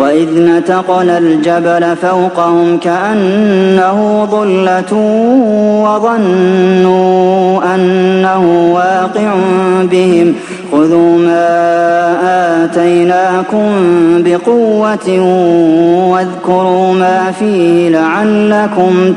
وإذ نتقنا الجبل فوقهم كأنه ظلة وظنوا أنه واقع بهم خذوا ما آتيناكم بقوة واذكروا ما فيه لعلكم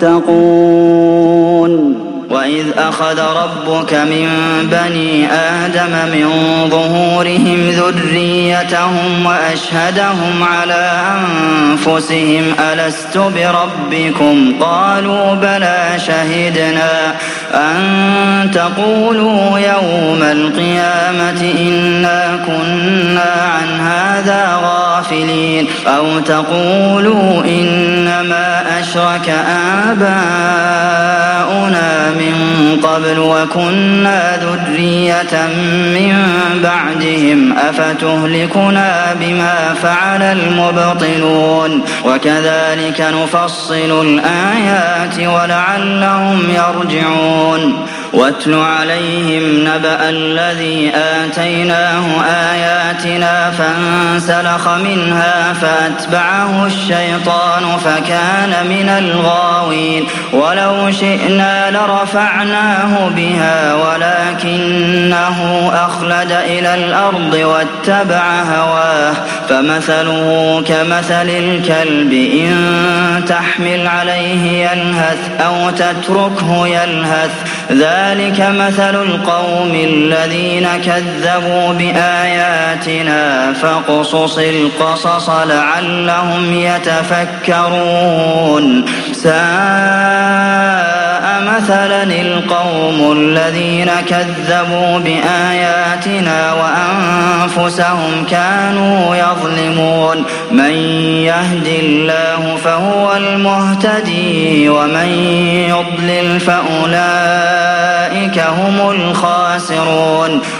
تتقون وإذ أخذ ربك من بني آدم من ظهورهم ذريتهم وأشهدهم على أنفسهم ألست بربكم قالوا بلى شهدنا أن تقولوا يوم القيامة إنا كنا عن هذا غافلين أو تقولوا إنما أشرك آباؤنا من قبل وكنا ذرية من بعدهم أفتهلكنا بما فعل المبطلون وكذلك نفصل الآيات ولعلهم يرجعون واتل عليهم نبأ الذي آتيناه آياتنا فانسلخ منها فأتبعه الشيطان فكان من الغاوين ولو شئنا لرفعناه بها ولكنه أخلد إلى الأرض واتبع هواه فمثله كمثل الكلب إن تحمل عليه يلهث أو تتركه يلهث ذلك مثل القوم الذين كذبوا بآياتنا فاقصص القصص لعلهم يتفكرون ساء مثلا القوم الذين كذبوا بآياتنا وأنفسهم كانوا يظلمون من يهد الله فهو المهتدي ومن يضلل فأولئك هم الخاسرون